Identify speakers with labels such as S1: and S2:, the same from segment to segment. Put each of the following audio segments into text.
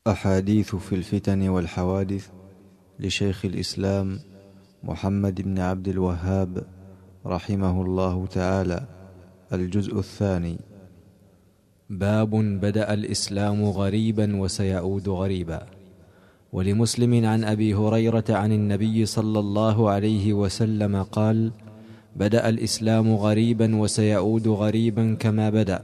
S1: أحاديث في الفتن والحوادث لشيخ الإسلام محمد بن عبد الوهاب رحمه الله تعالى. الجزء الثاني.
S2: باب بدأ الإسلام غريبا وسيعود غريبا. ولمسلم عن أبي هريرة عن النبي صلى الله عليه وسلم قال: بدأ الإسلام غريبا وسيعود غريبا كما بدأ.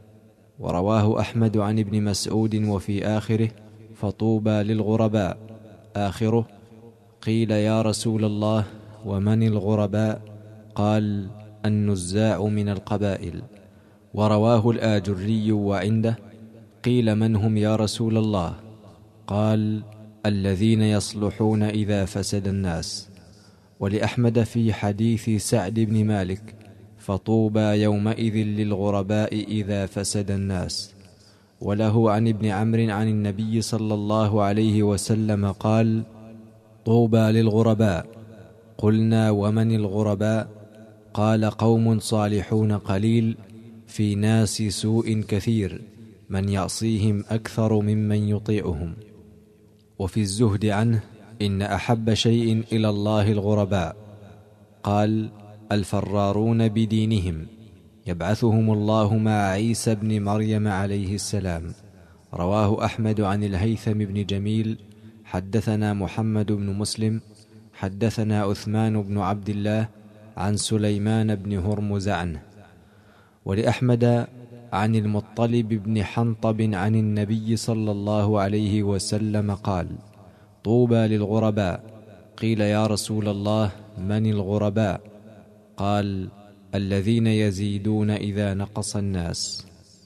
S2: ورواه أحمد عن ابن مسعود وفي آخره: فطوبى للغرباء. آخره: قيل يا رسول الله ومن الغرباء؟ قال: النزاع من القبائل. ورواه الآجري وعنده: قيل من هم يا رسول الله؟ قال: الذين يصلحون إذا فسد الناس. ولأحمد في حديث سعد بن مالك: فطوبى يومئذ للغرباء إذا فسد الناس. وله عن ابن عمرو عن النبي صلى الله عليه وسلم قال: طوبى للغرباء. قلنا: ومن الغرباء؟ قال: قوم صالحون قليل في ناس سوء كثير، من يعصيهم أكثر ممن يطيعهم. وفي الزهد عنه: إن أحب شيء إلى الله الغرباء. قال: الفرارون بدينهم، يبعثهم الله مع عيسى بن مريم عليه السلام. رواه أحمد عن الهيثم بن جميل: حدثنا محمد بن مسلم حدثنا عثمان بن عبد الله عن سليمان بن هرمز عنه. ولأحمد عن المطلب بن حنطب عن النبي صلى الله عليه وسلم قال: طوبى للغرباء. قيل يا رسول الله من الغرباء؟ قال: الذين يزيدون إذا نقص الناس.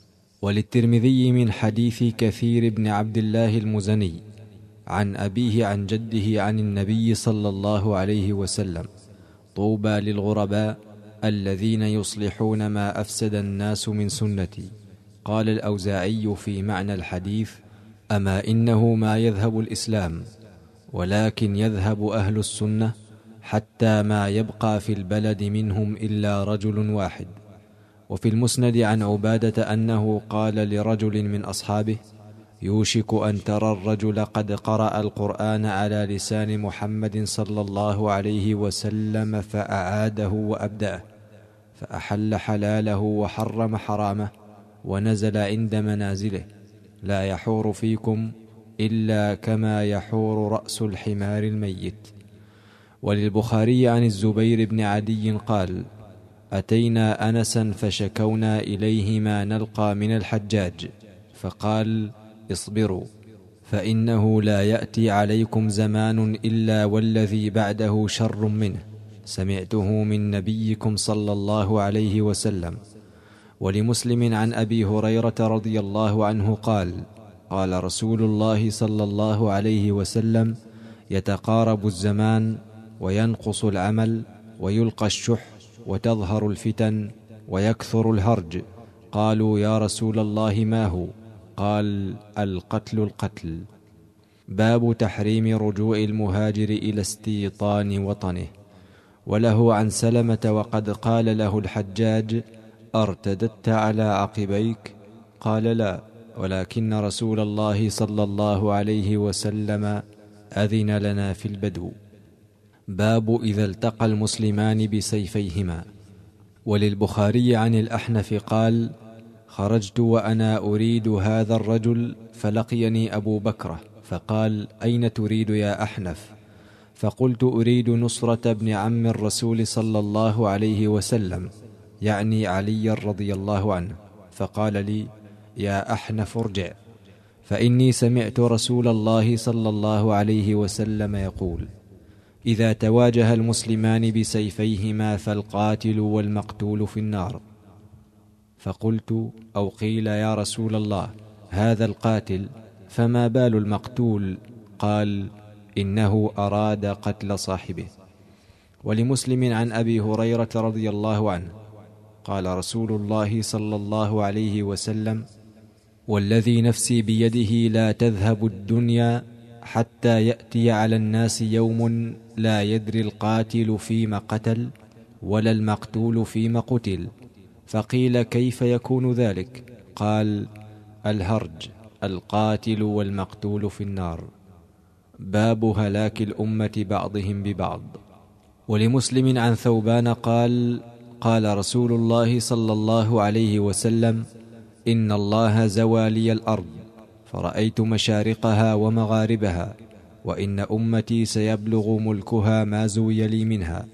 S2: وللترمذي من حديث كثير بن عبد الله المزني عن أبيه عن جده عن النبي صلى الله عليه وسلم: طوبى للغرباء الذين يصلحون ما أفسد الناس من سنتي. قال الأوزاعي في معنى الحديث: أما إنه ما يذهب الإسلام، ولكن يذهب أهل السنة، حتى ما يبقى في البلد منهم إلا رجل واحد. وفي المسند عن عبادة أنه قال لرجل من أصحابه: يوشك أن ترى الرجل قد قرأ القرآن على لسان محمد صلى الله عليه وسلم فأعاده وأبدأه، فأحل حلاله وحرم حرامه، ونزل عند منازله: لا يحور فيكم إلا كما يحور رأس الحمار الميت. وللبخاري عن الزبير بن عدي قال: أتينا أنسا فشكونا إليه ما نلقى من الحجاج، فقال: اصبروا، فإنه لا يأتي عليكم زمان إلا والذي بعده شر منه، سمعته من نبيكم صلى الله عليه وسلم. ولمسلم عن أبي هريرة رضي الله عنه قال: قال رسول الله صلى الله عليه وسلم: يتقارب الزمان وينقص العمل ويلقى الشح وتظهر الفتن ويكثر الهرج. قالوا: يا رسول الله ما هو؟ قال: القتل. باب تحريم رجوع المهاجر إلى استيطان وطنه. وله عن سلمة وقد قال له الحجاج: ارتددت على عقبيك؟ قال: لا، ولكن رسول الله صلى الله عليه وسلم أذن لنا في البدو. باب إذا التقى المسلمان بسيفيهما. وللبخاري عن الأحنف قال: خرجت وأنا أريد هذا الرجل، فلقيني أبو بكرة فقال: أين تريد يا أحنف؟ فقلت: أريد نصرة بن عم الرسول صلى الله عليه وسلم، يعني علي رضي الله عنه. فقال لي: يا أحنف ارجع، فإني سمعت رسول الله صلى الله عليه وسلم يقول: إذا تواجه المسلمان بسيفيهما فالقاتل والمقتول في النار. فقلت: أو قيل يا رسول الله هذا القاتل، فما بال المقتول؟ قال: إنه أراد قتل صاحبه. ولمسلم عن أبي هريرة رضي الله عنه قال رسول الله صلى الله عليه وسلم: والذي نفسي بيده لا تذهب الدنيا حتى يأتي على الناس يوم لا يدري القاتل فيما قتل ولا المقتول فيما قتل. فقيل: كيف يكون ذلك؟ قال: الهرج. القاتل والمقتول في النار. باب هلاك الأمة بعضهم ببعض. ولمسلم عن ثوبان قال: قال رسول الله صلى الله عليه وسلم: إن الله زوى لي الأرض فرأيت مشارقها ومغاربها، وإن أمتي سيبلغ ملكها ما زوي لي منها،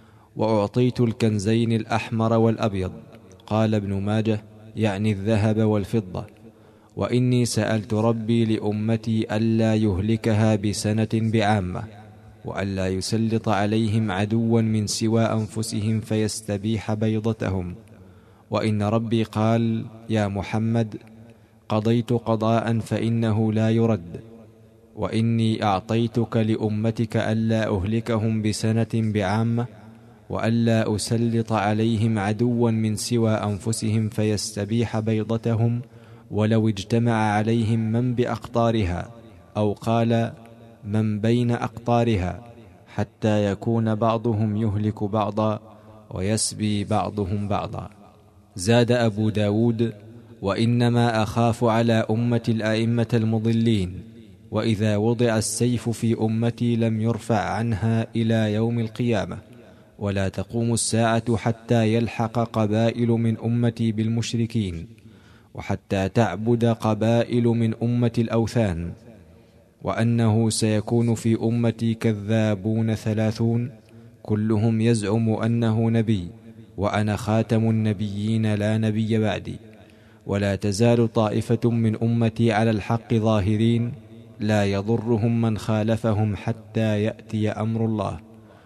S2: وأعطيت الكنزين الأحمر والأبيض. قال ابن ماجه: يعني الذهب والفضة. وإني سألت ربي لأمتي ألا يهلكها بسنة بعامة، وألا يسلط عليهم عدوا من سوى أنفسهم فيستبيح بيضتهم. وإن ربي قال: يا محمد، قضيت قضاء فإنه لا يرد، وإني أعطيتك لأمتك ألا أهلكهم بسنة بعامة، وألا أسلط عليهم عدوا من سوى أنفسهم فيستبيح بيضتهم، ولو اجتمع عليهم من بأقطارها، أو قال من بين أقطارها، حتى يكون بعضهم يهلك بعضا ويسبي بعضهم بعضا. زاد أبو داود: وإنما أخاف على أمة الأئمة المضلين، وإذا وضع السيف في أمتي لم يرفع عنها إلى يوم القيامة، ولا تقوم الساعة حتى يلحق قبائل من أمتي بالمشركين، وحتى تعبد قبائل من أمة الأوثان، وأنه سيكون في أمتي كذابون 30 كلهم يزعم أنه نبي، وأنا خاتم النبيين لا نبي بعدي. ولا تزال طائفة من أمتي على الحق ظاهرين، لا يضرهم من خالفهم حتى يأتي أمر الله.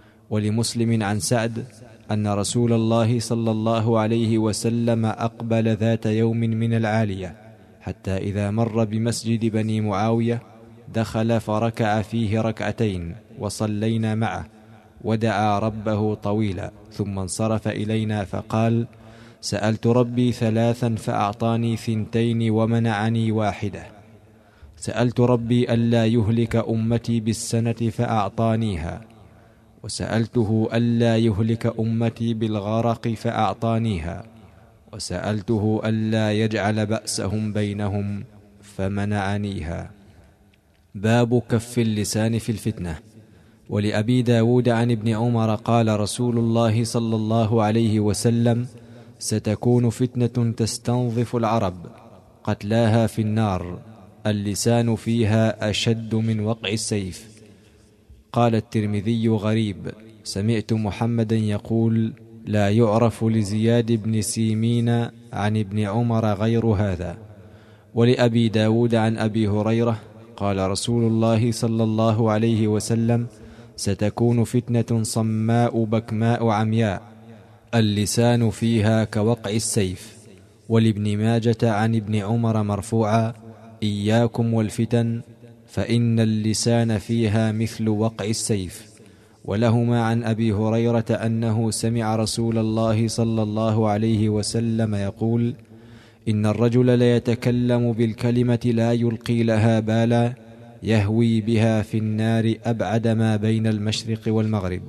S2: ولمسلم عن سعد أن رسول الله صلى الله عليه وسلم أقبل ذات يوم من العالية، حتى إذا مر بمسجد بني معاوية دخل فركع فيه ركعتين، وصلينا معه، ودعا ربه طويلا، ثم انصرف إلينا فقال: سألت ربي 3 فأعطاني 2 ومنعني 1. سألت ربي ألا يهلك أمتي بالسنة فأعطانيها، وسألته ألا يهلك أمتي بالغرق فأعطانيها، وسألته ألا يجعل بأسهم بينهم فمنعنيها. باب كف اللسان في الفتنة. ولأبي داود عن ابن عمر قال رسول الله صلى الله عليه وسلم: ستكون فتنة تستنظف العرب، قتلاها في النار، اللسان فيها أشد من وقع السيف. قال الترمذي: غريب. سمعت محمدا يقول: لا يعرف لزياد بن سيمين عن ابن عمر غير هذا. ولأبي داود عن أبي هريرة قال رسول الله صلى الله عليه وسلم: ستكون فتنة صماء بكماء عمياء، اللسان فيها كوقع السيف. ولابن ماجة عن ابن عمر مرفوعا: إياكم والفتن فإن اللسان فيها مثل وقع السيف. ولهما عن أبي هريرة أنه سمع رسول الله صلى الله عليه وسلم يقول: إن الرجل ليتكلم بالكلمة لا يلقي لها بالا، يهوي بها في النار أبعد ما بين المشرق والمغرب.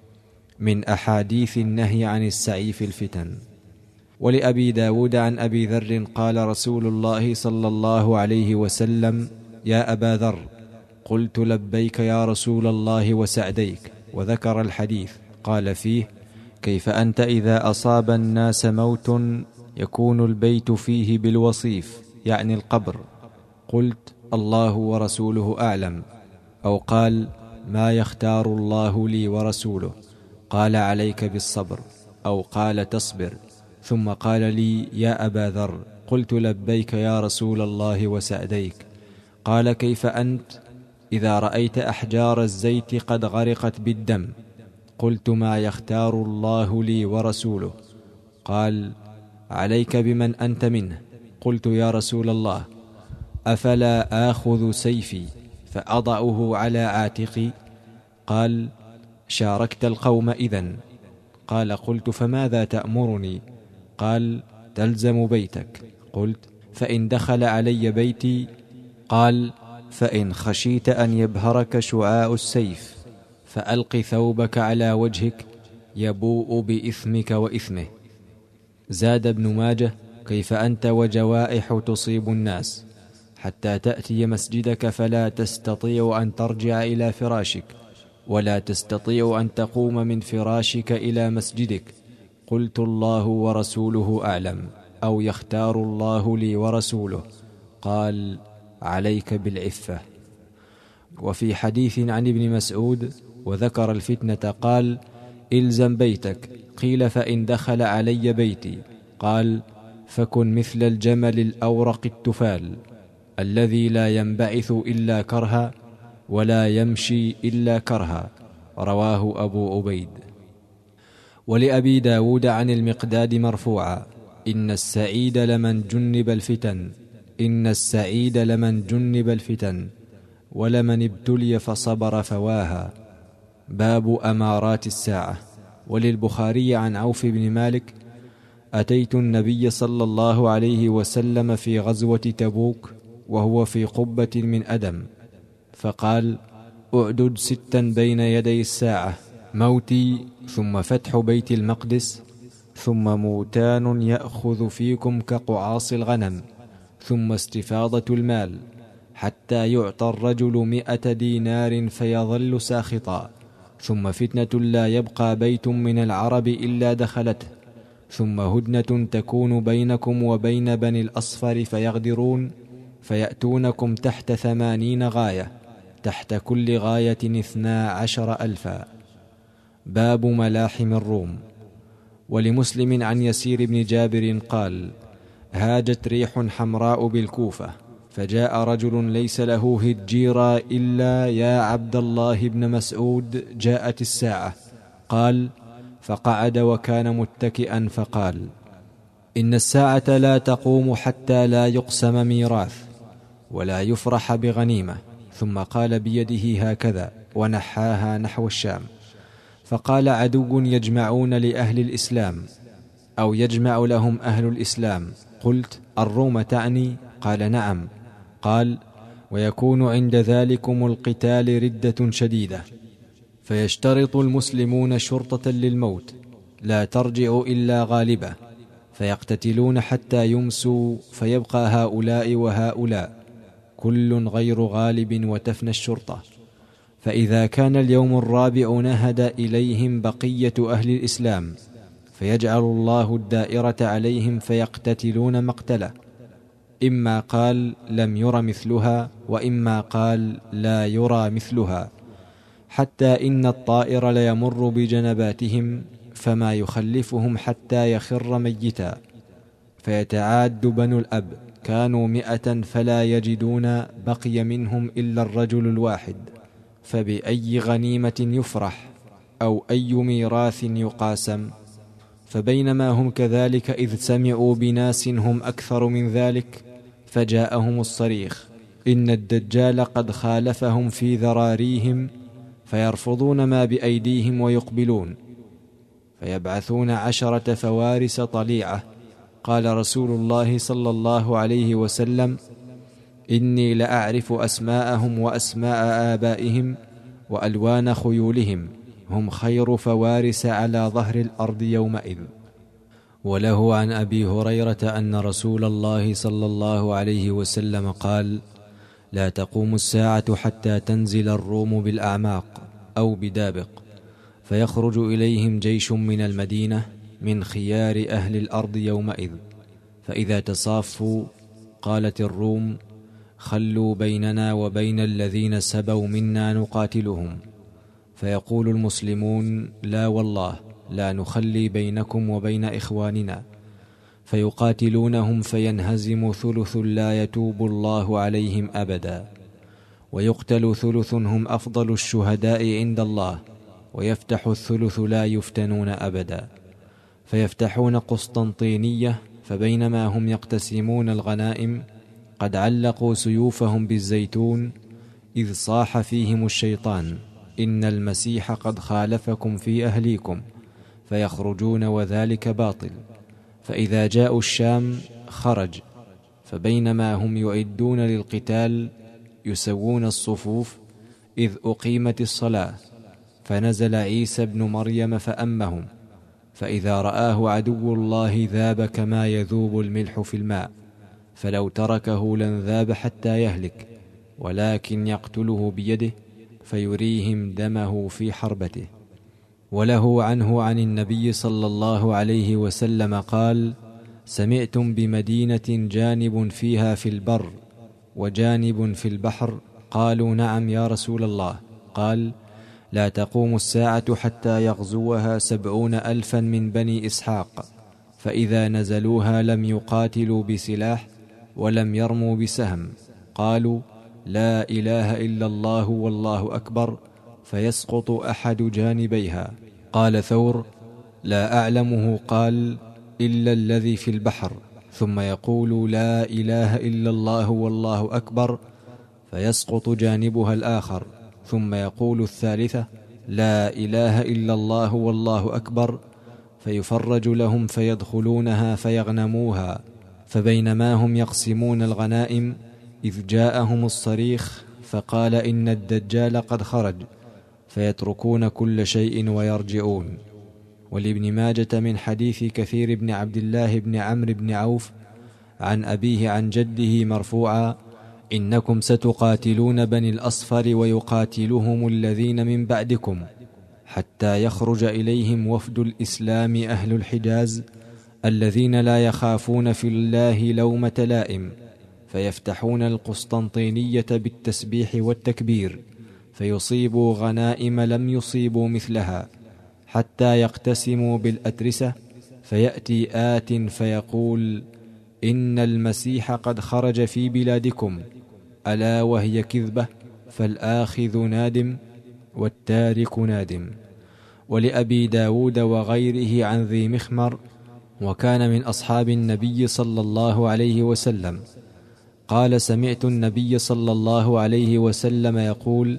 S2: من أحاديث النهي عن السعي في الفتن. ولأبي داود عن أبي ذر قال رسول الله صلى الله عليه وسلم: يا أبا ذر. قلت: لبيك يا رسول الله وسعديك. وذكر الحديث. قال فيه: كيف أنت إذا أصاب الناس موت يكون البيت فيه بالوصيف، يعني القبر؟ قلت: الله ورسوله أعلم. أو قال: ما يختار الله لي ورسوله. قال: عليك بالصبر. أو قال: تصبر. ثم قال لي: يا أبا ذر. قلت: لبيك يا رسول الله وسعديك. قال: كيف أنت إذا رأيت أحجار الزيت قد غرقت بالدم؟ قلت: ما يختار الله لي ورسوله. قال: عليك بمن أنت منه. قلت: يا رسول الله، أفلا آخذ سيفي فأضعه على عاتقي؟ قال: شاركت القوم إذن. قال: قلت: فماذا تأمرني؟ قال: تلزم بيتك. قلت: فإن دخل علي بيتي؟ قال: فإن خشيت أن يبهرك شعاع السيف فألق ثوبك على وجهك يبوء بإثمك وإثمه. زاد ابن ماجه: كيف أنت وجوائح تصيب الناس؟ حتى تأتي مسجدك فلا تستطيع أن ترجع إلى فراشك، ولا تستطيع أن تقوم من فراشك إلى مسجدك. قلت الله ورسوله أعلم، أو يختار الله لي ورسوله. قال: عليك بالعفة. وفي حديث عن ابن مسعود وذكر الفتنة قال: إلزم بيتك. قيل: فإن دخل علي بيتي؟ قال: فكن مثل الجمل الأورق التفال الذي لا ينبعث إلا كرها ولا يمشي إلا كرها. رواه أبو عبيد. ولأبي داود عن المقداد مرفوعا: إن السعيد لمن جنب الفتن، إن السعيد لمن جنب الفتن، ولمن ابتلي فصبر فواها. باب أمارات الساعة. وللبخاري عن عوف بن مالك: أتيت النبي صلى الله عليه وسلم في غزوة تبوك وهو في قبة من أدم، فقال: أعدد 6 بين يدي الساعة: موتي، ثم فتح بيت المقدس، ثم موتان يأخذ فيكم كقعاص الغنم، ثم استفاضة المال حتى يعطى الرجل 100 دينار فيظل ساخطا، ثم فتنة لا يبقى بيت من العرب إلا دخلته، ثم هدنة تكون بينكم وبين بني الأصفر فيغدرون فيأتونكم تحت 80 غاية، تحت كل غاية 12,000. باب ملاحم الروم. ولمسلم عن يسير بن جابر قال: هاجت ريح حمراء بالكوفة، فجاء رجل ليس له هجيرا إلا: يا عبد الله بن مسعود، جاءت الساعة. قال: فقعد وكان متكئا، فقال: إن الساعة لا تقوم حتى لا يقسم ميراث ولا يفرح بغنيمة. ثم قال بيده هكذا ونحاها نحو الشام، فقال: عدو يجمعون لأهل الإسلام، أو يجمع لهم أهل الإسلام. قلت: الروم تعني؟ قال: نعم. قال: ويكون عند ذلكم القتال ردة شديدة، فيشترط المسلمون شرطة للموت لا ترجع إلا غالبة، فيقتتلون حتى يمسوا، فيبقى هؤلاء وهؤلاء كل غير غالب وتفنى الشرطة. فإذا كان اليوم الرابع نهد إليهم بقية أهل الإسلام، فيجعل الله الدائرة عليهم فيقتتلون مقتله، إما قال: لم ير مثلها، وإما قال: لا يرى مثلها، حتى إن الطائر ليمر بجنباتهم فما يخلفهم حتى يخر ميتا، فيتعاد بنو الأب، كانوا 100 فلا يجدون بقي منهم إلا الرجل الواحد، فبأي غنيمة يفرح أو أي ميراث يقاسم؟ فبينما هم كذلك إذ سمعوا بناس هم أكثر من ذلك، فجاءهم الصريخ: إن الدجال قد خالفهم في ذراريهم، فيرفضون ما بأيديهم ويقبلون، فيبعثون 10 فوارس طليعة. قال رسول الله صلى الله عليه وسلم: إني لأعرف أسماءهم وأسماء آبائهم وألوان خيولهم، هم خير فوارس على ظهر الأرض يومئذ. وله عن أبي هريرة أن رسول الله صلى الله عليه وسلم قال: لا تقوم الساعة حتى تنزل الروم بالأعماق أو بدابق، فيخرج إليهم جيش من المدينة من خيار أهل الأرض يومئذ، فإذا تصافوا قالت الروم: خلوا بيننا وبين الذين سبوا منا نقاتلهم. فيقول المسلمون: لا والله، لا نخلي بينكم وبين إخواننا. فيقاتلونهم فينهزم 1/3 لا يتوب الله عليهم أبدا، ويقتل 1/3 هم أفضل الشهداء عند الله، ويفتح 1/3 لا يفتنون أبدا. فيفتحون قسطنطينية، فبينما هم يقتسمون الغنائم قد علقوا سيوفهم بالزيتون، إذ صاح فيهم الشيطان: إن المسيح قد خالفكم في أهليكم، فيخرجون وذلك باطل. فإذا جاءوا الشام خرج، فبينما هم يعدون للقتال يسوون الصفوف، إذ أقيمت الصلاة، فنزل عيسى بن مريم فأمهم، فإذا رآه عدو الله ذاب كما يذوب الملح في الماء، فلو تركه لانذاب حتى يهلك، ولكن يقتله بيده فيريهم دمه في حربته. وله عنه عن النبي صلى الله عليه وسلم قال: سمعتم بمدينة جانب فيها في البر وجانب في البحر؟ قالوا: نعم يا رسول الله. قال: لا تقوم الساعة حتى يغزوها 70,000 من بني إسحاق، فإذا نزلوها لم يقاتلوا بسلاح ولم يرموا بسهم، قالوا: لا إله إلا الله والله أكبر، فيسقط أحد جانبيها. قال ثور: لا أعلمه قال إلا الذي في البحر، ثم يقول: لا إله إلا الله والله أكبر، فيسقط جانبها الآخر، ثم يقول الثالثة: لا إله إلا الله والله أكبر، فيفرج لهم فيدخلونها فيغنموها. فبينما هم يقسمون الغنائم إذ جاءهم الصريخ فقال: إن الدجال قد خرج، فيتركون كل شيء ويرجعون. ولابن ماجة من حديث كثير بن عبد الله بن عمرو بن عوف عن أبيه عن جده مرفوعا: إنكم ستقاتلون بني الأصفر ويقاتلهم الذين من بعدكم حتى يخرج إليهم وفد الإسلام أهل الحجاز الذين لا يخافون في الله لومة لائم، فيفتحون القسطنطينية بالتسبيح والتكبير، فيصيبوا غنائم لم يصيبوا مثلها، حتى يقتسموا بالأترسة، فيأتي آت فيقول: إن المسيح قد خرج في بلادكم، ألا وهي كذبة، فالآخذ نادم والتارك نادم. ولأبي داود وغيره عن ذي مخمر، وكان من أصحاب النبي صلى الله عليه وسلم، قال: سمعت النبي صلى الله عليه وسلم يقول: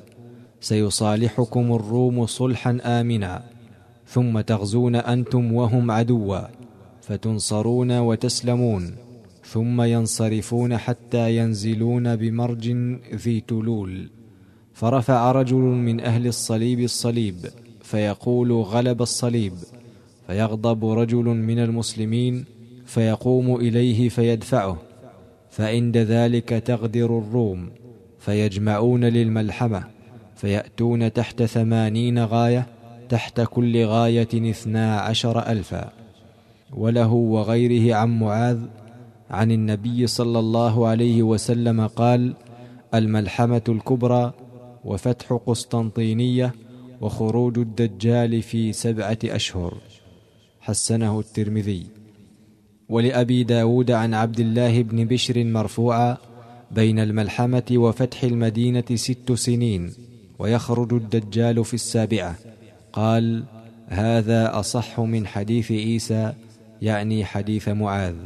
S2: سيصالحكم الروم صلحا آمنا، ثم تغزون أنتم وهم عدوا، فتنصرون وتسلمون، ثم ينصرفون حتى ينزلون بمرج ذي تلول، فرفع رجل من أهل الصليب الصليب فيقول: غلب الصليب، فيغضب رجل من المسلمين فيقوم إليه فيدفعه، فعند ذلك تغدر الروم، فيجمعون للملحمة، فيأتون تحت 80 غاية، تحت كل غاية 12,000. وله وغيره عن معاذ عن النبي صلى الله عليه وسلم قال: الملحمة الكبرى وفتح قسطنطينية وخروج الدجال في 7 أشهر. حسنه الترمذي. ولأبي داود عن عبد الله بن بشر مرفوعا: بين الملحمة وفتح المدينة 6 سنين، ويخرج الدجال في 7. قال: هذا أصح من حديث عيسى، يعني حديث معاذ.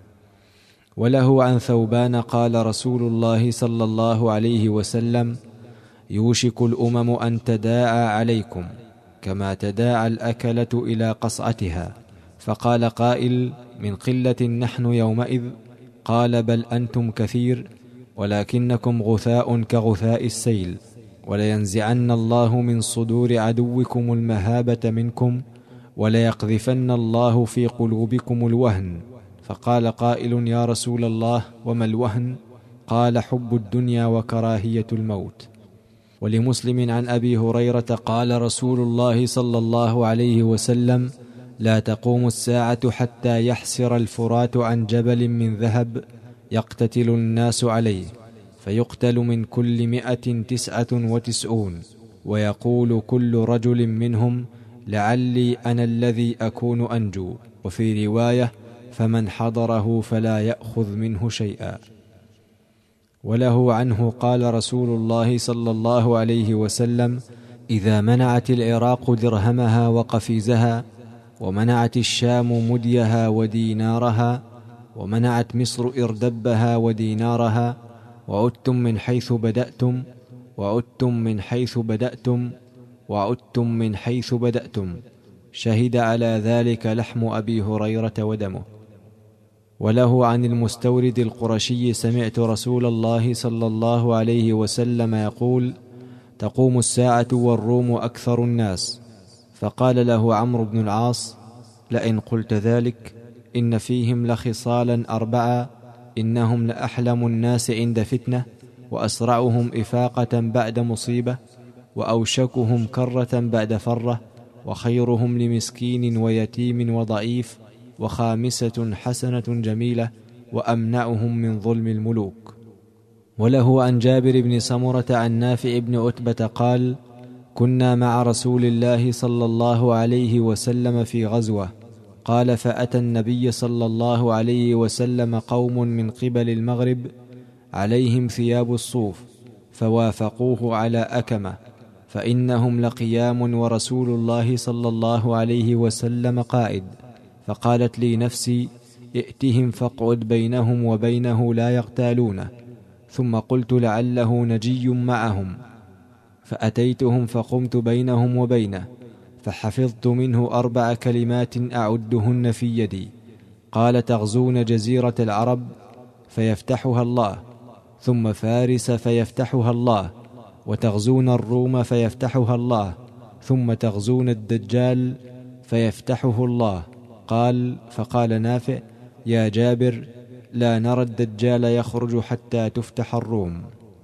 S2: وله عن ثوبان قال رسول الله صلى الله عليه وسلم: يوشك الأمم أن تداعى عليكم كما تداعى الأكلة إلى قصعتها. فقال قائل: من قلة نحن يومئذ؟ قال: بل أنتم كثير، ولكنكم غثاء كغثاء السيل، ولينزعن الله من صدور عدوكم المهابة منكم، وليقذفن الله في قلوبكم الوهن. فقال قائل: يا رسول الله، وما الوهن؟ قال: حب الدنيا وكراهية الموت. ولمسلم عن أبي هريرة قال رسول الله صلى الله عليه وسلم: لا تقوم الساعة حتى يحسر الفرات عن جبل من ذهب يقتتل الناس عليه، فيقتل من كل 199، ويقول كل رجل منهم: لعلي أنا الذي أكون أنجو. وفي رواية: فمن حضره فلا يأخذ منه شيئا. وله عنه قال رسول الله صلى الله عليه وسلم: إذا منعت العراق درهمها وقفيزها، ومنعت الشام مديها ودينارها، ومنعت مصر إردبها ودينارها، وعدتم من حيث بدأتم، وعدتم من حيث بدأتم، وعدتم من حيث بدأتم، شهد على ذلك لحم أبي هريرة ودمه. وله عن المستورد القرشي: سمعت رسول الله صلى الله عليه وسلم يقول: تقوم الساعة والروم أكثر الناس. فقال له عمرو بن العاص: لئن قلت ذلك إن فيهم لخصالا 4 إنهم لأحلم الناس عند فتنة، وأسرعهم إفاقة بعد مصيبة، وأوشكهم كرة بعد فرة، وخيرهم لمسكين ويتيم وضعيف، وخامسة حسنة جميلة، وأمنعهم من ظلم الملوك. وله عن جابر بن سمرة عن نافع بن عتبة قال: كنا مع رسول الله صلى الله عليه وسلم في غزوة، قال: فأتى النبي صلى الله عليه وسلم قوم من قبل المغرب عليهم ثياب الصوف، فوافقوه على أكمة، فإنهم لقيام ورسول الله صلى الله عليه وسلم قائد. فقالت لي نفسي: ائتهم فاقعد بينهم وبينه لا يغتالونه. ثم قلت: لعله نجي معهم، فأتيتهم فقمت بينهم وبينه، فحفظت منه 4 كلمات أعدهن في يدي. قال: تغزون جزيرة العرب فيفتحها الله، ثم فارس فيفتحها الله، وتغزون الروم فيفتحها الله، ثم تغزون الدجال فيفتحه الله. قال: فقال نافع: يا جابر، لا نرى الدجال يخرج حتى تفتح الروم.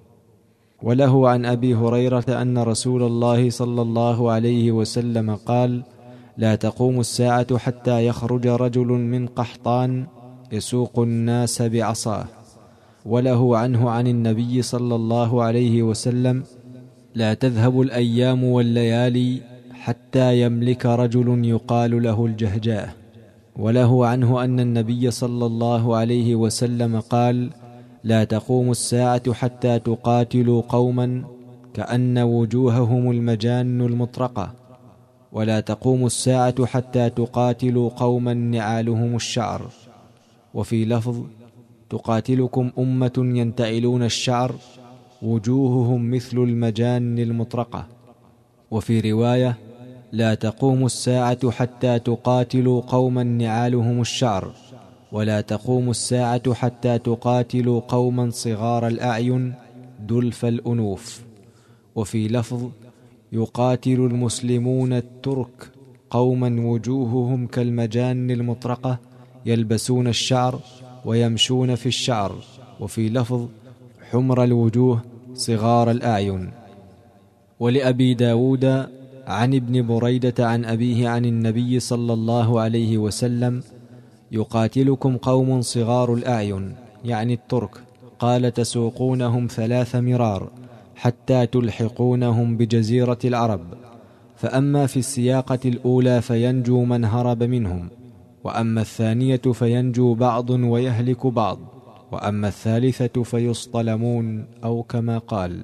S2: وله عن أبي هريرة أن رسول الله صلى الله عليه وسلم قال: لا تقوم الساعة حتى يخرج رجل من قحطان يسوق الناس بعصاه. وله عنه عن النبي صلى الله عليه وسلم: لا تذهب الأيام والليالي حتى يملك رجل يقال له الجهجاه. وله عنه أن النبي صلى الله عليه وسلم قال: لا تقوم الساعة حتى تقاتلوا قوما كأن وجوههم المجان المطرقة، ولا تقوم الساعة حتى تقاتلوا قوما نعالهم الشعر. وفي لفظ: تقاتلكم أمة ينتعلون الشعر وجوههم مثل المجان المطرقة. وفي رواية: لا تقوم الساعة حتى تقاتلوا قوما نعالهم الشعر، ولا تقوم الساعة حتى تقاتلوا قوما صغار الأعين دلف الأنوف. وفي لفظ: يقاتل المسلمون الترك قوما وجوههم كالمجان المطرقة يلبسون الشعر ويمشون في الشعر. وفي لفظ: حمر الوجوه صغار الأعين. ولأبي داود عن ابن بريدة عن أبيه عن النبي صلى الله عليه وسلم: يقاتلكم قوم صغار الأعين، يعني الترك، قال: تسوقونهم 3 مرار حتى تلحقونهم بجزيرة العرب، فأما في السياقة الأولى فينجو من هرب منهم، وأما الثانية فينجو بعض ويهلك بعض، وأما الثالثة فيصطلمون، أو كما قال.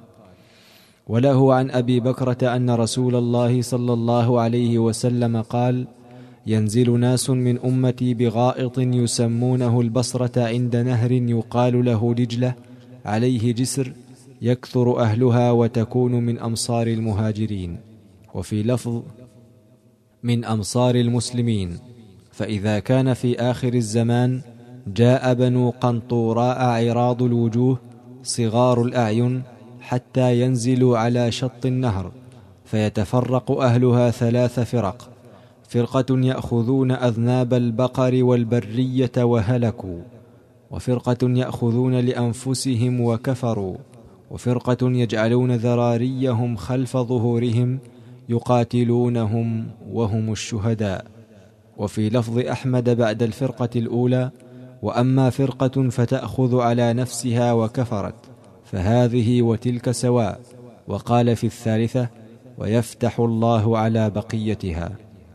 S2: وله عن أبي بكرة أن رسول الله صلى الله عليه وسلم قال: ينزل ناس من أمتي بغائط يسمونه البصرة عند نهر يقال له دجلة، عليه جسر، يكثر أهلها وتكون من أمصار المهاجرين. وفي لفظ: من أمصار المسلمين. فإذا كان في آخر الزمان جاء بنو قنطوراء عراض الوجوه صغار الأعين حتى ينزلوا على شط النهر، فيتفرق أهلها 3 فرق: فرقة يأخذون أذناب البقر والبرية وهلكوا، وفرقة يأخذون لأنفسهم وكفروا، وفرقة يجعلون ذراريهم خلف ظهورهم يقاتلونهم وهم الشهداء. وفي لفظ أحمد بعد الفرقة الأولى: وأما فرقة فتأخذ على نفسها وكفرت فهذه وتلك سواء. وقال في الثالثة: ويفتح الله على بقيتها.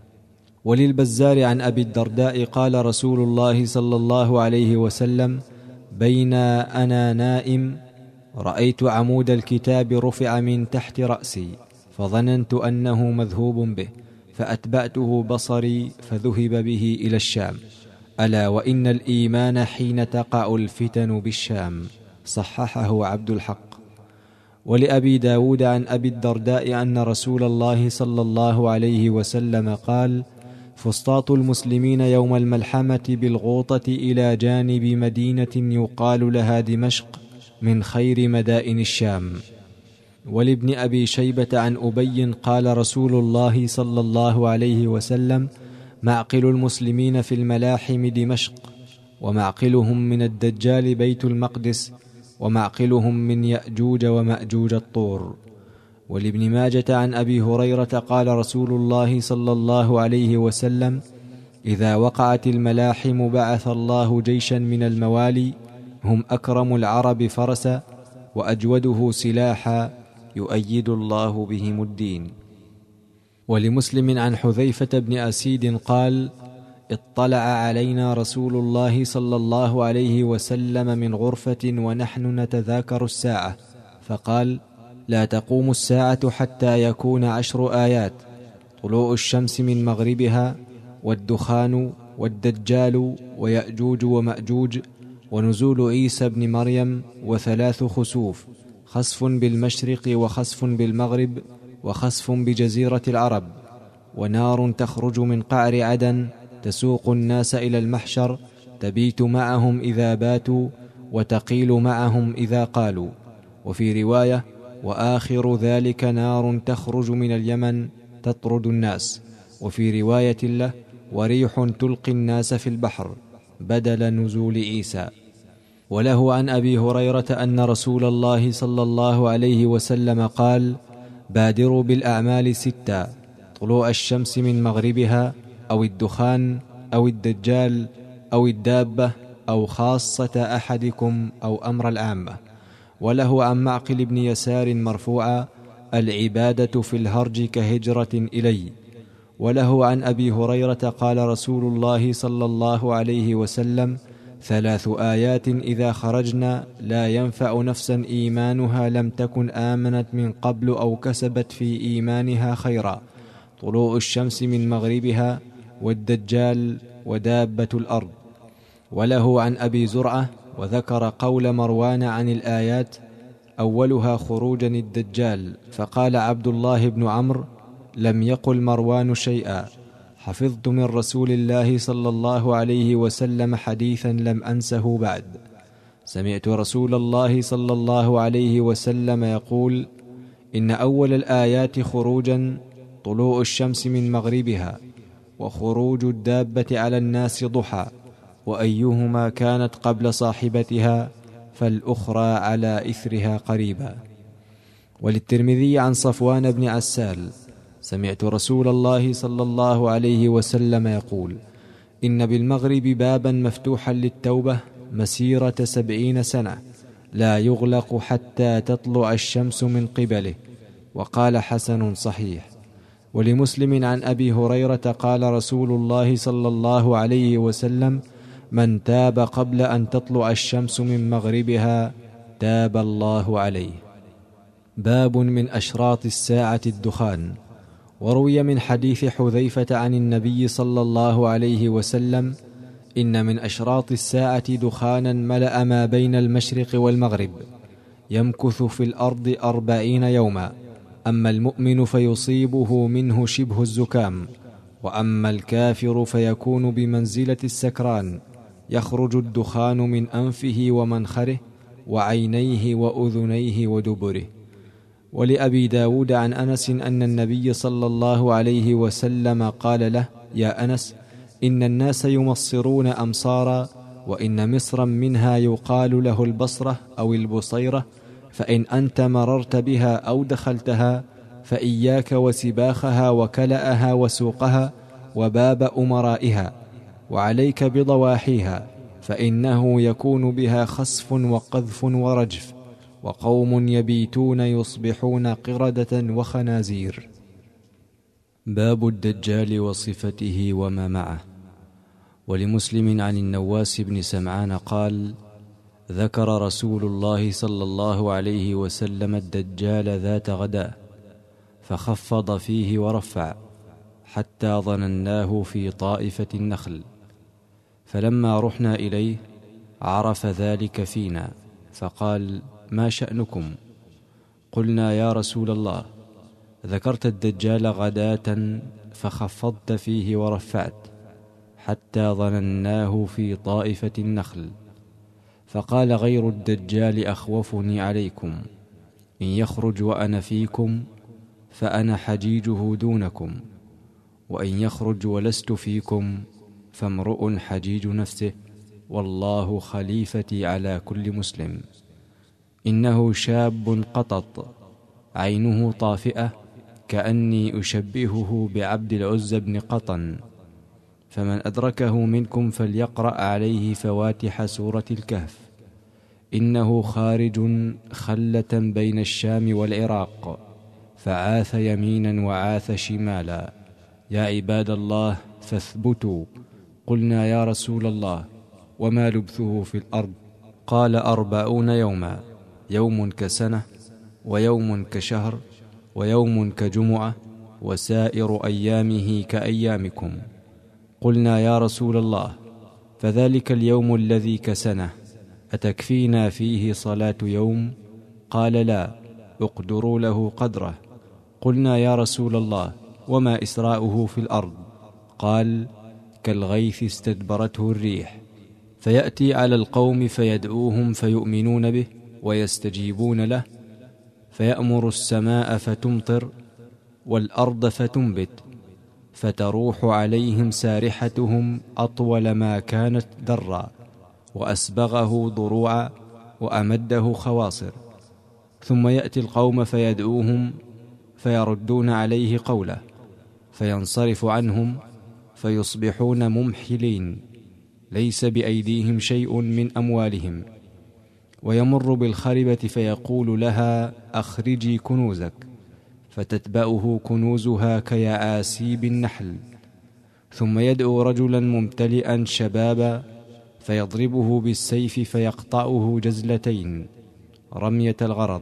S2: وللبزار عن أبي الدرداء قال رسول الله صلى الله عليه وسلم: بين أنا نائم رأيت عمود الكتاب رفع من تحت رأسي، فظننت أنه مذهوب به، فأتبعته بصري فذهب به إلى الشام. ألا وإن الإيمان حين تقع الفتن بالشام. صححه عبد الحق. ولأبي داود عن أبي الدرداء أن رسول الله صلى الله عليه وسلم قال: فسطاط المسلمين يوم الملحمة بالغوطة إلى جانب مدينة يقال لها دمشق من خير مدائن الشام. ولابن أبي شيبة عن أبي قال رسول الله صلى الله عليه وسلم: معقل المسلمين في الملاحم دمشق، ومعقلهم من الدجال بيت المقدس، ومعقلهم من يأجوج ومأجوج الطور. ولابن ماجة عن أبي هريرة قال رسول الله صلى الله عليه وسلم: إذا وقعت الملاحم بعث الله جيشا من الموالي، هم أكرم العرب فرسا وأجوده سلاحا، يؤيد الله بهم الدين. ولمسلم عن حذيفة بن أسيد قال: اطلع علينا رسول الله صلى الله عليه وسلم من غرفة ونحن نتذاكر الساعة، فقال: لا تقوم الساعة حتى يكون 10 آيات: طلوع الشمس من مغربها، والدخان، والدجال، ويأجوج ومأجوج، ونزول عيسى بن مريم، و3 خسوف: خسف بالمشرق، وخسف بالمغرب، وخسف بجزيرة العرب، ونار تخرج من قعر عدن تسوق الناس إلى المحشر، تبيت معهم إذا باتوا، وتقيل معهم إذا قالوا. وفي رواية: وآخر ذلك نار تخرج من اليمن تطرد الناس. وفي رواية له: وريح تلقي الناس في البحر، بدل نزول عيسى. وله عن أبي هريرة أن رسول الله صلى الله عليه وسلم قال: بادروا بالأعمال 6: طلوع الشمس من مغربها، أو الدخان، أو الدجال، أو الدابة، أو خاصة أحدكم، أو أمر العامة. وله عن معقل بن يسار مرفوعا: العبادة في الهرج كهجرة إلي. وله عن أبي هريرة قال رسول الله صلى الله عليه وسلم: 3 آيات إذا خرجنا لا ينفع نفسا إيمانها لم تكن آمنت من قبل أو كسبت في إيمانها خيرا: طلوع الشمس من مغربها، والدجال، ودابة الأرض. وله عن أبي زرعة وذكر قول مروان عن الآيات: أولها خروجا الدجال، فقال عبد الله بن عمرو: لم يقل مروان شيئا، حفظت من رسول الله صلى الله عليه وسلم حديثا لم أنسه بعد. سمعت رسول الله صلى الله عليه وسلم يقول: إن أول الآيات خروجا طلوع الشمس من مغربها، وخروج الدابة على الناس ضحى، وأيهما كانت قبل صاحبتها فالأخرى على إثرها قريبا. وللترمذي عن صفوان بن عسال: سمعت رسول الله صلى الله عليه وسلم يقول: إن بالمغرب بابا مفتوحا للتوبة مسيرة 70 سنة، لا يغلق حتى تطلع الشمس من قبله. وقال: حسن صحيح. ولمسلم عن أبي هريرة قال رسول الله صلى الله عليه وسلم: من تاب قبل أن تطلع الشمس من مغربها تاب الله عليه. باب من أشراط الساعة الدخان. وروي من حديث حذيفة عن النبي صلى الله عليه وسلم: إن من أشراط الساعة دخانا ملأ ما بين المشرق والمغرب، يمكث في الأرض 40 يوما، أما المؤمن فيصيبه منه شبه الزكام، وأما الكافر فيكون بمنزلة السكران، يخرج الدخان من أنفه ومنخره وعينيه وأذنيه ودبره. ولأبي داود عن أنس أن النبي صلى الله عليه وسلم قال له: يا أنس، إن الناس يمصرون أمصارا، وإن مصرا منها يقال له البصرة أو البصيرة، فإن أنت مررت بها أو دخلتها فإياك وسباخها وكلأها وسوقها وباب أمرائها، وعليك بضواحيها، فإنه يكون بها خسف وقذف ورجف، وقوم يبيتون يصبحون قردة وخنازير. باب الدجال وصفته وما معه. ولمسلم عن النواس بن سمعان قال: ذكر رسول الله صلى الله عليه وسلم الدجال ذات غداء، فخفض فيه ورفع حتى ظنناه في طائفة النخل، فلما رحنا إليه عرف ذلك فينا، فقال: ما شأنكم؟ قلنا: يا رسول الله، ذكرت الدجال غداة فخفضت فيه ورفعت حتى ظنناه في طائفة النخل. فقال: غير الدجال أخوفني عليكم، إن يخرج وأنا فيكم فأنا حجيجه دونكم، وإن يخرج ولست فيكم فامرؤ حجيج نفسه والله خليفتي على كل مسلم. إنه شاب قطط عينه طافئة كأني أشبهه بعبد العزى بن قطن، فمن أدركه منكم فليقرأ عليه فواتح سورة الكهف. إنه خارج خلة بين الشام والعراق، فعاث يمينا وعاث شمالا. يا عباد الله فاثبتوا. قلنا يا رسول الله وما لبثه في الأرض؟ قال 40 يوما، يوم كسنة ويوم كشهر ويوم كجمعة وسائر أيامه كأيامكم. قلنا يا رسول الله فذلك اليوم الذي كسنة أتكفينا فيه صلاة يوم؟ قال لا، اقدروا له قدره. قلنا يا رسول الله وما إسراؤه في الأرض؟ قال كالغيث استدبرته الريح، فيأتي على القوم فيدعوهم فيؤمنون به ويستجيبون له، فيأمر السماء فتمطر والأرض فتنبت، فتروح عليهم سارحتهم أطول ما كانت درا، وأسبغه ضروعا وأمده خواصر. ثم يأتي القوم فيدعوهم فيردون عليه قوله، فينصرف عنهم فيصبحون ممحلين، ليس بأيديهم شيء من أموالهم. ويمر بالخربة فيقول لها أخرجي كنوزك، فتتبأه كنوزها كيعاسيب النحل. ثم يدعو رجلا ممتلئا شبابا فيضربه بالسيف فيقطعه جزلتين رمية الغرض.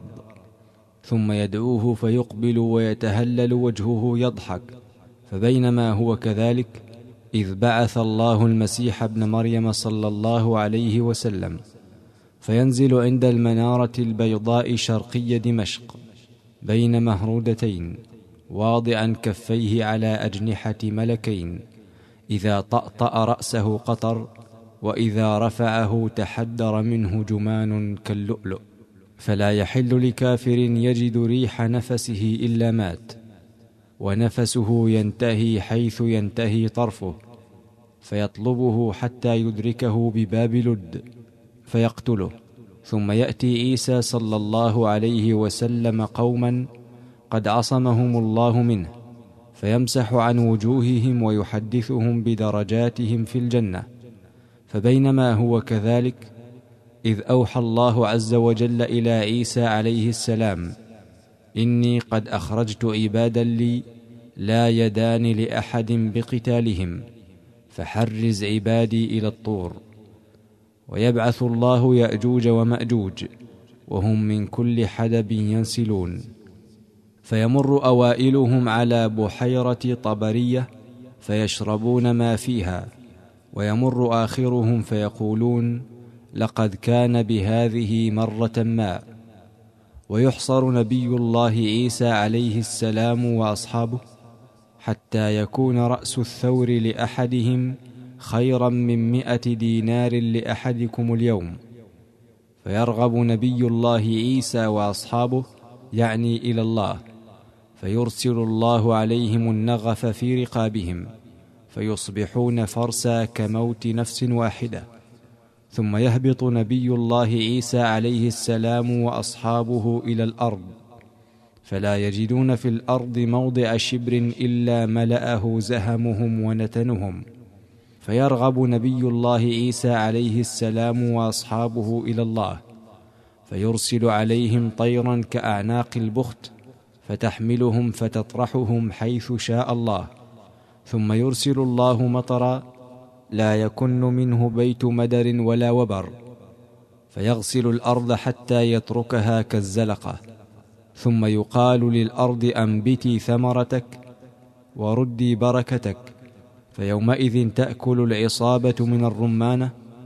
S2: ثم يدعوه فيقبل ويتهلل وجهه يضحك. فبينما هو كذلك إذ بعث الله المسيح ابن مريم صلى الله عليه وسلم، فينزل عند المنارة البيضاء شرقي دمشق بين مهرودتين، واضعا كفيه على أجنحة ملكين، إذا طأطأ رأسه قطر، وإذا رفعه تحدر منه جمان كاللؤلؤ. فلا يحل لكافر يجد ريح نفسه إلا مات، ونفسه ينتهي حيث ينتهي طرفه، فيطلبه حتى يدركه بباب لد فيقتله. ثم يأتي عيسى صلى الله عليه وسلم قوما قد عصمهم الله منه، فيمسح عن وجوههم ويحدثهم بدرجاتهم في الجنة. فبينما هو كذلك إذ أوحى الله عز وجل إلى عيسى عليه السلام: إني قد أخرجت عبادا لي لا يدان لأحد بقتالهم، فحرز عبادي إلى الطور. ويبعث الله يأجوج ومأجوج وهم من كل حدب ينسلون، فيمر أوائلهم على بحيرة طبرية فيشربون ما فيها، ويمر آخرهم فيقولون لقد كان بهذه مرة ما. ويحصر نبي الله عيسى عليه السلام وأصحابه حتى يكون رأس الثور لأحدهم خيرا من 100 دينار لأحدكم اليوم. فيرغب نبي الله عيسى وأصحابه يعني إلى الله، فيرسل الله عليهم النغف في رقابهم، فيصبحون فرسا كموت نفس واحدة. ثم يهبط نبي الله عيسى عليه السلام وأصحابه إلى الأرض، فلا يجدون في الأرض موضع شبر إلا ملأه زهمهم ونتنهم. فيرغب نبي الله عيسى عليه السلام وأصحابه إلى الله، فيرسل عليهم طيرا كأعناق البخت فتحملهم فتطرحهم حيث شاء الله. ثم يرسل الله مطرا لا يكن منه بيت مدر ولا وبر، فيغسل الأرض حتى يتركها كالزلقة. ثم يقال للأرض أنبتي ثمرتك وردي بركتك، فيومئذ تأكل العصابة من الرمانة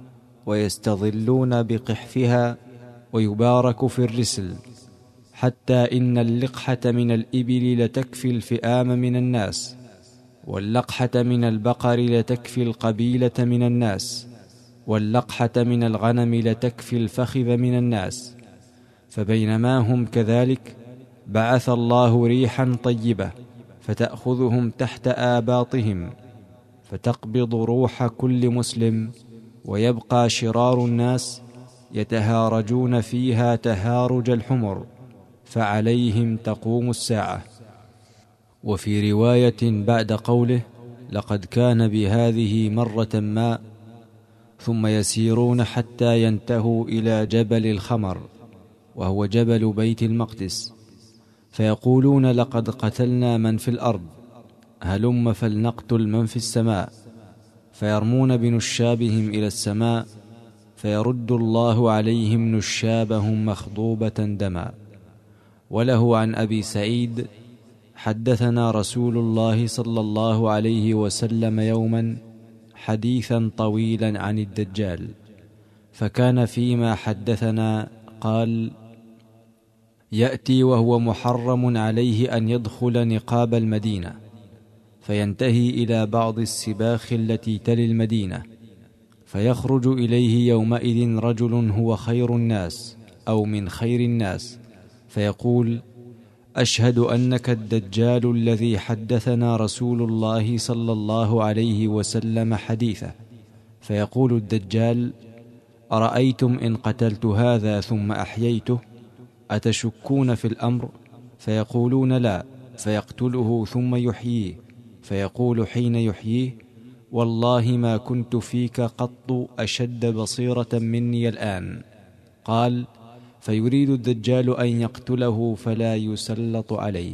S2: ويستظلون بقحفها ويبارك في الرسل، حتى إن اللقحة من الإبل لتكفي الفئام من الناس، واللقحة من البقر لتكفي القبيلة من الناس، واللقحة من الغنم لتكفي الفخذ من الناس. فبينما هم كذلك بعث الله ريحا طيبة فتأخذهم تحت آباطهم، فتقبض روح كل مسلم ويبقى شرار الناس يتهارجون فيها تهارج الحمر، فعليهم تقوم الساعة. وفي رواية بعد قوله: لقد كان بهذه مرة ما، ثم يسيرون حتى ينتهوا إلى جبل الخمر، وهو جبل بيت المقدس، فيقولون: لقد قتلنا من في الأرض، هلم فلنقتل من في السماء، فيرمون بنشابهم إلى السماء، فيرد الله عليهم نشابهم مخضوبة دما. وله عن أبي سعيد: حدثنا رسول الله صلى الله عليه وسلم يوما حديثا طويلا عن الدجال، فكان فيما حدثنا قال: يأتي وهو محرم عليه أن يدخل نقاب المدينة، فينتهي إلى بعض السباخ التي تلي المدينة، فيخرج إليه يومئذ رجل هو خير الناس أو من خير الناس، فيقول: أشهد أنك الدجال الذي حدثنا رسول الله صلى الله عليه وسلم حديثه. فيقول الدجال: أرأيتم إن قتلت هذا ثم أحييته أتشكون في الأمر؟ فيقولون: لا. فيقتله ثم يحييه، فيقول حين يحييه: والله ما كنت فيك قط أشد بصيرة مني الآن. قال: فيريد الدجال أن يقتله فلا يسلط عليه.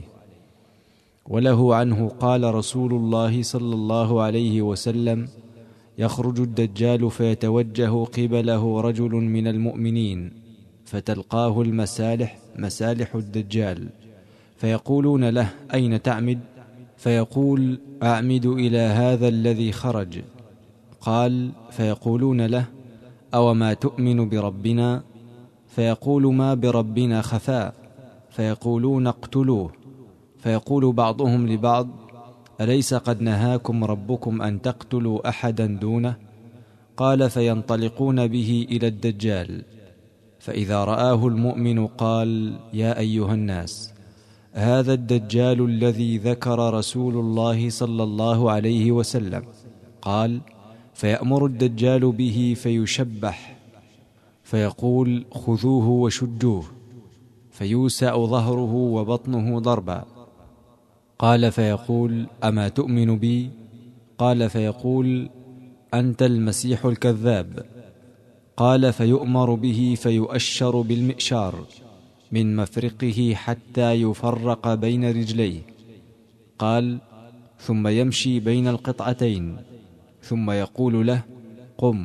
S2: وله عنه قال رسول الله صلى الله عليه وسلم: يخرج الدجال فيتوجه قبله رجل من المؤمنين، فتلقاه المسالح مسالح الدجال، فيقولون له: أين تعمد؟ فيقول: أعمد إلى هذا الذي خرج. قال: فيقولون له: أوما تؤمن بربنا؟ فيقول: ما بربنا خفاء. فيقولون: اقتلوه. فيقول بعضهم لبعض: أليس قد نهاكم ربكم أن تقتلوا أحدا دونه؟ قال: فينطلقون به إلى الدجال، فإذا رآه المؤمن قال: يا أيها الناس، هذا الدجال الذي ذكر رسول الله صلى الله عليه وسلم. قال: فيأمر الدجال به فيشبح، فيقول: خذوه وشجوه، فيوسع ظهره وبطنه ضربا. قال: فيقول: أما تؤمن بي؟ قال: فيقول: أنت المسيح الكذاب. قال: فيؤمر به فيؤشر بالمئشار من مفرقه حتى يفرق بين رجليه. قال: ثم يمشي بين القطعتين، ثم يقول له: قم،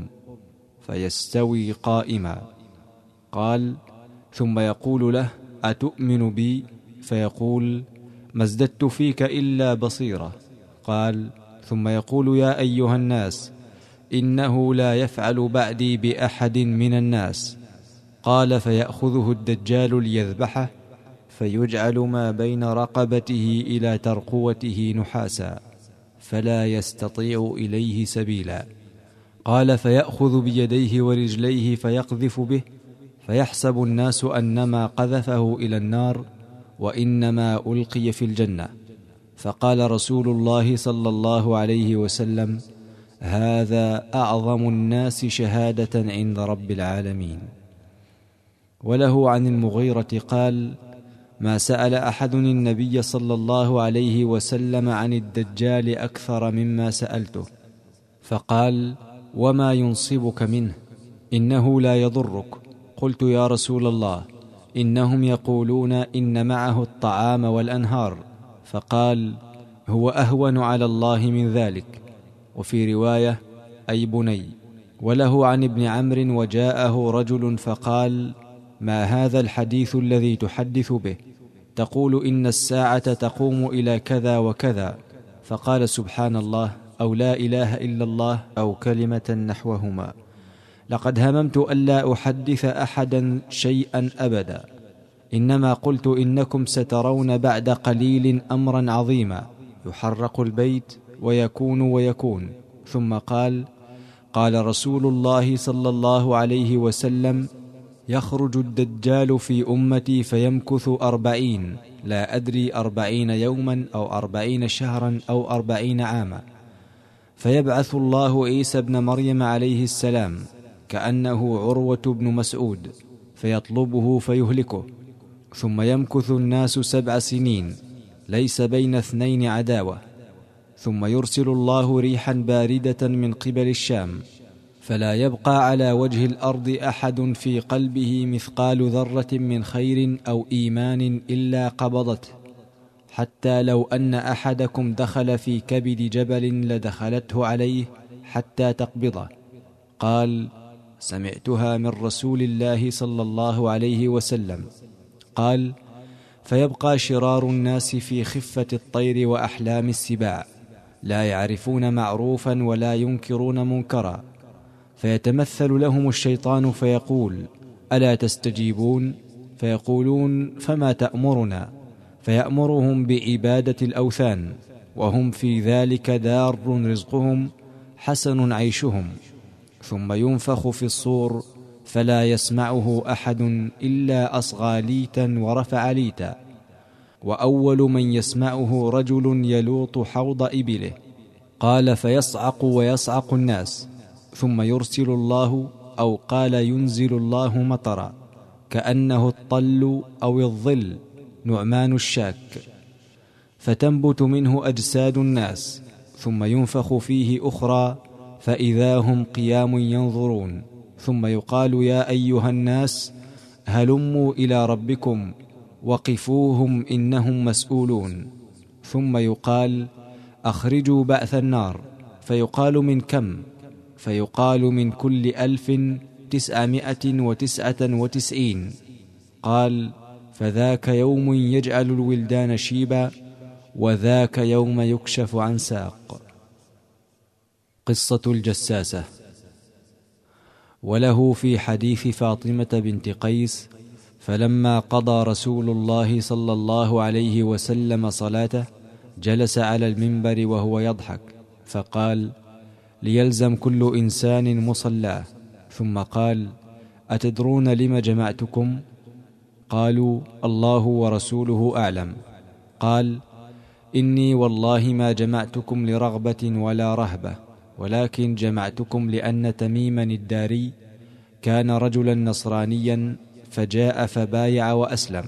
S2: فيستوي قائما. قال: ثم يقول له: أتؤمن بي؟ فيقول: ما ازددت فيك إلا بصيرة. قال: ثم يقول: يا أيها الناس، إنه لا يفعل بعدي بأحد من الناس. قال: فيأخذه الدجال ليذبحه، فيجعل ما بين رقبته إلى ترقوته نحاسا، فلا يستطيع إليه سبيلا. قال: فيأخذ بيديه ورجليه فيقذف به، فيحسب الناس أنما قذفه إلى النار، وإنما ألقي في الجنة. فقال رسول الله صلى الله عليه وسلم: هذا أعظم الناس شهادة عند رب العالمين. وله عن المغيرة قال: ما سأل أحد النبي صلى الله عليه وسلم عن الدجال أكثر مما سألته، فقال: وما ينصبك منه؟ إنه لا يضرك. قلت: يا رسول الله، إنهم يقولون إن معه الطعام والأنهار. فقال: هو أهون على الله من ذلك. وفي رواية: أي بني. وله عن ابن عمرو: وجاءه رجل فقال: ما هذا الحديث الذي تحدث به؟ تقول إن الساعة تقوم إلى كذا وكذا. فقال: سبحان الله، أو لا إله إلا الله، أو كلمة نحوهما. لقد هممت ألا أحدث أحدا شيئا أبدا، إنما قلت إنكم سترون بعد قليل أمرا عظيما، يحرق البيت ويكون. ثم قال: قال رسول الله صلى الله عليه وسلم: يخرج الدجال في أمتي فيمكث 40، لا أدري 40 يوما أو 40 شهرا أو 40 عاما، فيبعث الله عيسى ابن مريم عليه السلام كأنه عروة بن مسعود فيطلبه فيهلكه، ثم يمكث الناس 7 سنين ليس بين اثنين عداوة، ثم يرسل الله ريحا باردة من قبل الشام، فلا يبقى على وجه الأرض أحد في قلبه مثقال ذرة من خير أو إيمان إلا قبضته، حتى لو أن أحدكم دخل في كبد جبل لدخلته عليه حتى تقبضه. قال: سمعتها من رسول الله صلى الله عليه وسلم. قال: فيبقى شرار الناس في خفة الطير وأحلام السباع، لا يعرفون معروفا ولا ينكرون منكرا، فيتمثل لهم الشيطان فيقول: ألا تستجيبون؟ فيقولون: فما تأمرنا؟ فيأمرهم بعبادة الأوثان، وهم في ذلك دار رزقهم حسن عيشهم، ثم ينفخ في الصور فلا يسمعه أحد إلا أصغى ليتا ورفع ليتا، وأول من يسمعه رجل يلوط حوض إبله. قال: فيصعق ويصعق الناس، ثم يرسل الله أو قال ينزل الله مطرا كأنه الطل أو الظل نعمان الشاك، فتنبت منه أجساد الناس، ثم ينفخ فيه أخرى فإذا هم قيام ينظرون، ثم يقال: يا أيها الناس هلموا إلى ربكم وقفوهم إنهم مسؤولون. ثم يقال: أخرجوا بأث النار، فيقال: من كم؟ فيقال: من كل 1999. قال: فذاك يوم يجعل الولدان شيبا، وذاك يوم يكشف عن ساق. قصة الجساسة. وله في حديث فاطمة بنت قيس: فلما قضى رسول الله صلى الله عليه وسلم صلاته جلس على المنبر وهو يضحك، فقال: ليلزم كل إنسان مصلاه. ثم قال: أتدرون لم جمعتكم؟ قالوا: الله ورسوله أعلم. قال: إني والله ما جمعتكم لرغبة ولا رهبة، ولكن جمعتكم لأن تميما الداري كان رجلا نصرانيا فجاء فبايع وأسلم،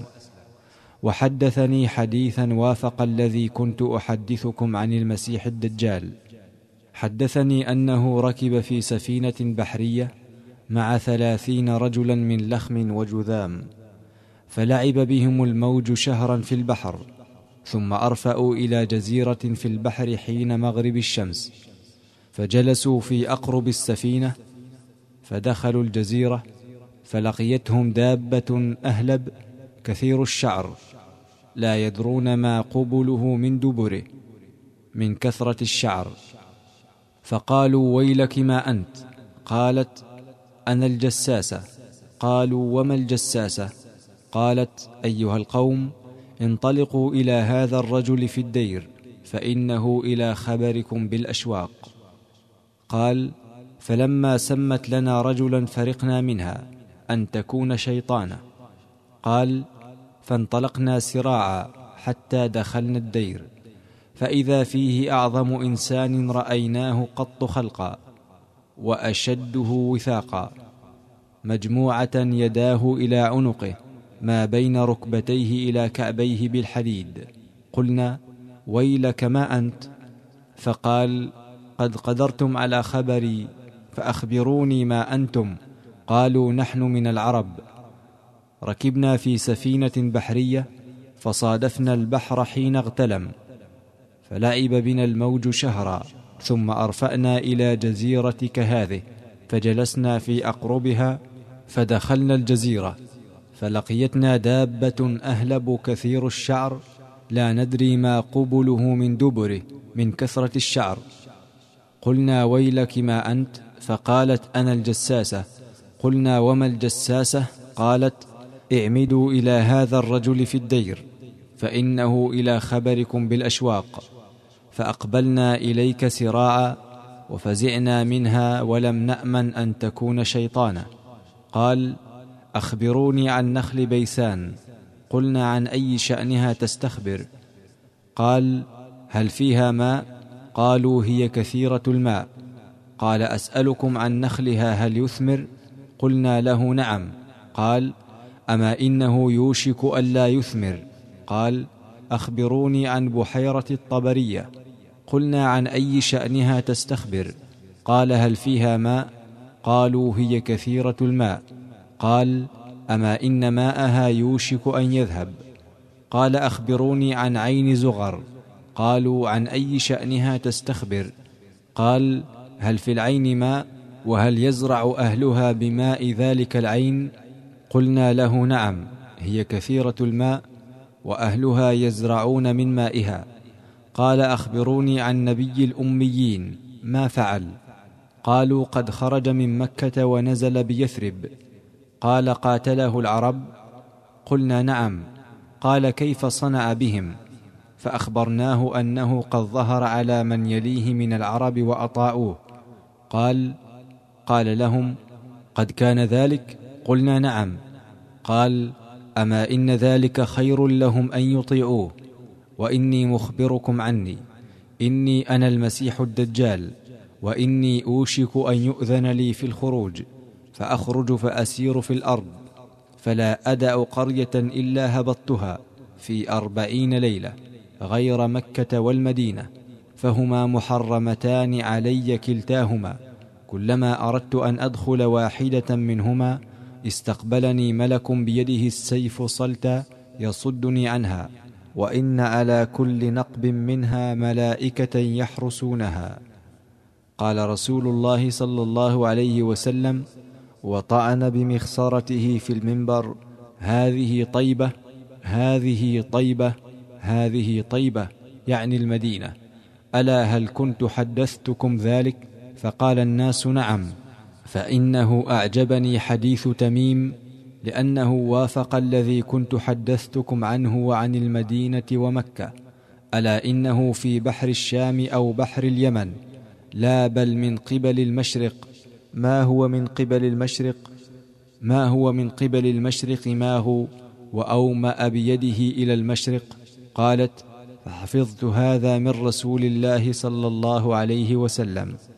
S2: وحدثني حديثا وافق الذي كنت أحدثكم عن المسيح الدجال. حدثني أنه ركب في سفينة بحرية مع 30 رجلا من لخم وجذام، فلعب بهم الموج شهرا في البحر، ثم أرفأوا إلى جزيرة في البحر حين مغرب الشمس، فجلسوا في أقرب السفينة، فدخلوا الجزيرة، فلقيتهم دابة أهلب كثير الشعر، لا يدرون ما قبله من دبره من كثرة الشعر، فقالوا: ويلك ما أنت؟ قالت: أنا الجساسة. قالوا: وما الجساسة؟ قالت: أيها القوم، انطلقوا إلى هذا الرجل في الدير، فإنه إلى خبركم بالأشواق. قال: فلما سمت لنا رجلا فرقنا منها أن تكون شيطانة. قال: فانطلقنا سراعا حتى دخلنا الدير، فإذا فيه أعظم إنسان رأيناه قط خلقا، وأشده وثاقا، مجموعة يداه إلى عنقه ما بين ركبتيه إلى كعبيه بالحديد. قلنا: ويلك ما أنت؟ فقال: قد قدرتم على خبري، فأخبروني ما أنتم؟ قالوا: نحن من العرب، ركبنا في سفينة بحرية فصادفنا البحر حين اغتلم، فلعب بنا الموج شهرا، ثم أرفأنا إلى جزيرتك هذه، فجلسنا في أقربها، فدخلنا الجزيرة، فلقيتنا دابة أهلب كثير الشعر، لا ندري ما قبله من دبره من كثرة الشعر. قلنا: ويلك ما أنت؟ فقالت: أنا الجساسة. قلنا: وما الجساسة؟ قالت: اعمدوا إلى هذا الرجل في الدير، فإنه إلى خبركم بالأشواق. فأقبلنا إليك سراعا، وفزعنا منها ولم نأمن أن تكون شيطانا. قال: أخبروني عن نخل بيسان. قلنا: عن أي شأنها تستخبر؟ قال: هل فيها ماء؟ قالوا هي كثيرة الماء. قال أسألكم عن نخلها هل يثمر؟ قلنا له نعم. قال أما إنه يوشك ألا يثمر. قال أخبروني عن بحيرة الطبرية. قلنا عن أي شأنها تستخبر؟ قال هل فيها ماء؟ قالوا هي كثيرة الماء. قال أما إن ماءها يوشك أن يذهب. قال أخبروني عن عين زغر. قالوا عن أي شأنها تستخبر؟ قال هل في العين ماء؟ وهل يزرع أهلها بماء ذلك العين؟ قلنا له نعم، هي كثيرة الماء وأهلها يزرعون من مائها. قال أخبروني عن نبي الأميين ما فعل؟ قالوا قد خرج من مكة ونزل بيثرب. قال قاتله العرب؟ قلنا نعم. قال كيف صنع بهم؟ فأخبرناه أنه قد ظهر على من يليه من العرب وأطاؤوه. قال لهم قد كان ذلك؟ قلنا نعم. قال أما إن ذلك خير لهم أن يطيعوه. وإني مخبركم عني، إني أنا المسيح الدجال، وإني أوشك أن يؤذن لي في الخروج، فأخرج فأسير في الأرض، فلا أدع قرية إلا هبطتها في 40 ليلة غير مكة والمدينة، فهما محرمتان علي كلتاهما. كلما أردت أن أدخل واحدة منهما استقبلني ملك بيده السيف صلتا يصدني عنها، وإن على كل نقب منها ملائكة يحرسونها. قال رسول الله صلى الله عليه وسلم وطعن بمخصرته في المنبر: هذه طيبة، هذه طيبة، هذه طيبة، يعني المدينة. ألا هل كنت حدثتكم ذلك؟ فقال الناس نعم. فإنه أعجبني حديث تميم، لأنه وافق الذي كنت حدثتكم عنه وعن المدينة ومكة. ألا إنه في بحر الشام أو بحر اليمن، لا بل من قبل المشرق. ما هو من قبل المشرق؟ ما هو من قبل المشرق ما هو؟ وأومأ بيده إلى المشرق. قالت: فحفظت هذا من رسول الله صلى الله عليه وسلم.